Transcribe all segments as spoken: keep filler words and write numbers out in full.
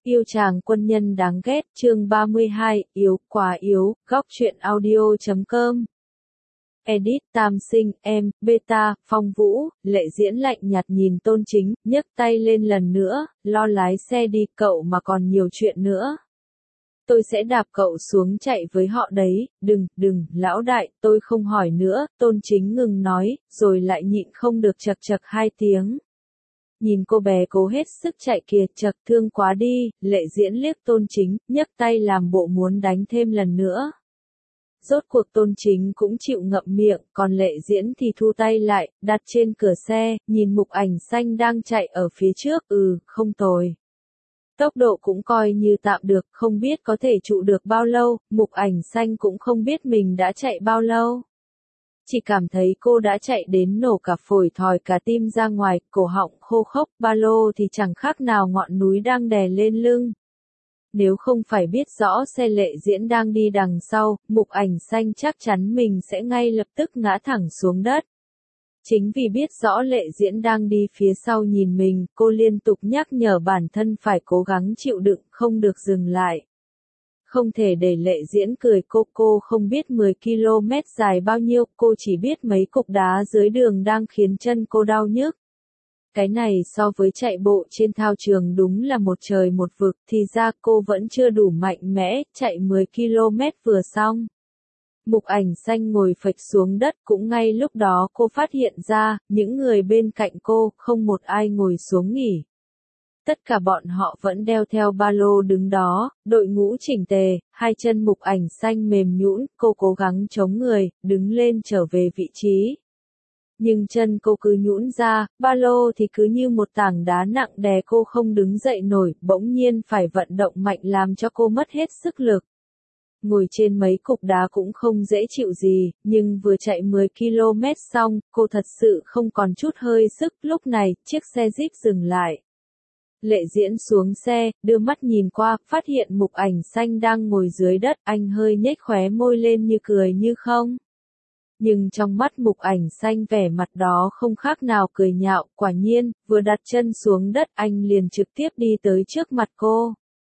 Yêu chàng quân nhân đáng ghét, chương ba mươi hai, yếu, quá yếu, góc truyện audio chấm com. Edit Tam Sinh, em, Beta, Phong Vũ, Lệ Diễn lạnh nhạt nhìn Tôn Chính, nhấc tay lên lần nữa, lo lái xe đi, cậu mà còn nhiều chuyện nữa. Tôi sẽ đạp cậu xuống chạy với họ đấy, đừng, đừng, lão đại, tôi không hỏi nữa, Tôn Chính ngừng nói, rồi lại nhịn không được chật chật hai tiếng. Nhìn cô bé cố hết sức chạy kìa, chật thương quá đi, Lệ Diễn liếc Tôn Chính, nhấc tay làm bộ muốn đánh thêm lần nữa. Rốt cuộc Tôn Chính cũng chịu ngậm miệng, còn Lệ Diễn thì thu tay lại, đặt trên cửa xe, nhìn Mục Ảnh Xanh đang chạy ở phía trước, ừ, không tồi. Tốc độ cũng coi như tạm được, không biết có thể trụ được bao lâu, Mục Ảnh Xanh cũng không biết mình đã chạy bao lâu. Chỉ cảm thấy cô đã chạy đến nổ cả phổi thòi cả tim ra ngoài, cổ họng khô khốc, ba lô thì chẳng khác nào ngọn núi đang đè lên lưng. Nếu không phải biết rõ xe Lệ Diễn đang đi đằng sau, Mục Ảnh Xanh chắc chắn mình sẽ ngay lập tức ngã thẳng xuống đất. Chính vì biết rõ Lệ Diễn đang đi phía sau nhìn mình, cô liên tục nhắc nhở bản thân phải cố gắng chịu đựng, không được dừng lại. Không thể để Lệ Diễn cười cô, cô không biết mười ki lô mét dài bao nhiêu, cô chỉ biết mấy cục đá dưới đường đang khiến chân cô đau nhức. Cái này so với chạy bộ trên thao trường đúng là một trời một vực, thì ra cô vẫn chưa đủ mạnh mẽ, chạy mười ki lô mét vừa xong. Mục Ảnh Xanh ngồi phịch xuống đất, cũng ngay lúc đó cô phát hiện ra, những người bên cạnh cô, không một ai ngồi xuống nghỉ. Tất cả bọn họ vẫn đeo theo ba lô đứng đó, đội ngũ chỉnh tề, hai chân Mục Ảnh Xanh mềm nhũn, cô cố gắng chống người, đứng lên trở về vị trí. Nhưng chân cô cứ nhũn ra, ba lô thì cứ như một tảng đá nặng đè cô không đứng dậy nổi, bỗng nhiên phải vận động mạnh làm cho cô mất hết sức lực. Ngồi trên mấy cục đá cũng không dễ chịu gì, nhưng vừa chạy mười ki lô mét xong, cô thật sự không còn chút hơi sức, lúc này, chiếc xe Jeep dừng lại. Lệ Diễn xuống xe, đưa mắt nhìn qua, phát hiện Mục Ảnh Xanh đang ngồi dưới đất, anh hơi nhếch khóe môi lên như cười như không. Nhưng trong mắt Mục Ảnh Xanh vẻ mặt đó không khác nào cười nhạo, quả nhiên, vừa đặt chân xuống đất anh liền trực tiếp đi tới trước mặt cô.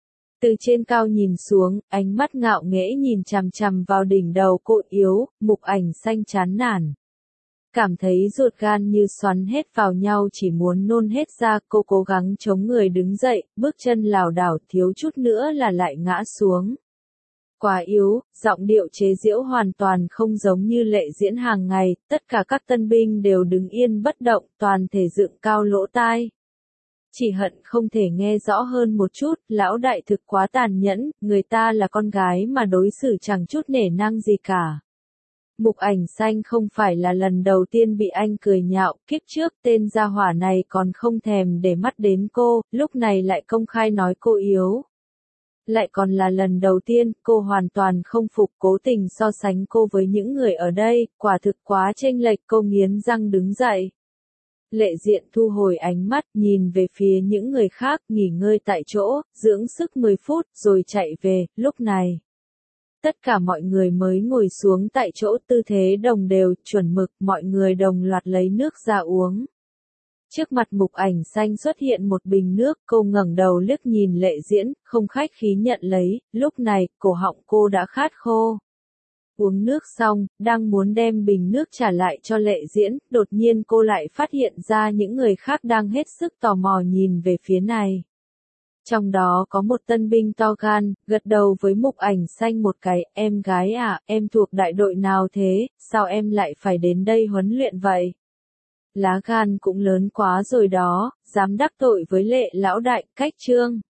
Từ trên cao nhìn xuống, ánh mắt ngạo nghễ nhìn chằm chằm vào đỉnh đầu cô yếu, Mục Ảnh Xanh chán nản. Cảm thấy ruột gan như xoắn hết vào nhau chỉ muốn nôn hết ra, cô cố gắng chống người đứng dậy, bước chân lảo đảo thiếu chút nữa là lại ngã xuống. Quá yếu, giọng điệu chế giễu hoàn toàn không giống như Lệ Diễn hàng ngày, tất cả các tân binh đều đứng yên bất động, toàn thể dựng cao lỗ tai. Chỉ hận không thể nghe rõ hơn một chút, lão đại thực quá tàn nhẫn, người ta là con gái mà đối xử chẳng chút nể nang gì cả. Mục Ảnh Xanh không phải là lần đầu tiên bị anh cười nhạo, kiếp trước tên gia hỏa này còn không thèm để mắt đến cô, lúc này lại công khai nói cô yếu. Lại còn là lần đầu tiên, cô hoàn toàn không phục, cố tình so sánh cô với những người ở đây, quả thực quá chênh lệch, cô nghiến răng đứng dậy. Lệ Diện thu hồi ánh mắt, nhìn về phía những người khác, nghỉ ngơi tại chỗ, dưỡng sức mười phút, rồi chạy về, lúc này. Tất cả mọi người mới ngồi xuống tại chỗ, tư thế đồng đều, chuẩn mực, mọi người đồng loạt lấy nước ra uống. Trước mặt Mục Ảnh Xanh xuất hiện một bình nước, cô ngẩng đầu liếc nhìn Lệ Diễn, không khách khí nhận lấy, lúc này, cổ họng cô đã khát khô. Uống nước xong, đang muốn đem bình nước trả lại cho Lệ Diễn, đột nhiên cô lại phát hiện ra những người khác đang hết sức tò mò nhìn về phía này. Trong đó có một tân binh to gan, gật đầu với Mục Ảnh Xanh một cái, em gái à, em thuộc đại đội nào thế, sao em lại phải đến đây huấn luyện vậy? Lá gan cũng lớn quá rồi đó, dám đắc tội với Lệ lão đại, cách trương.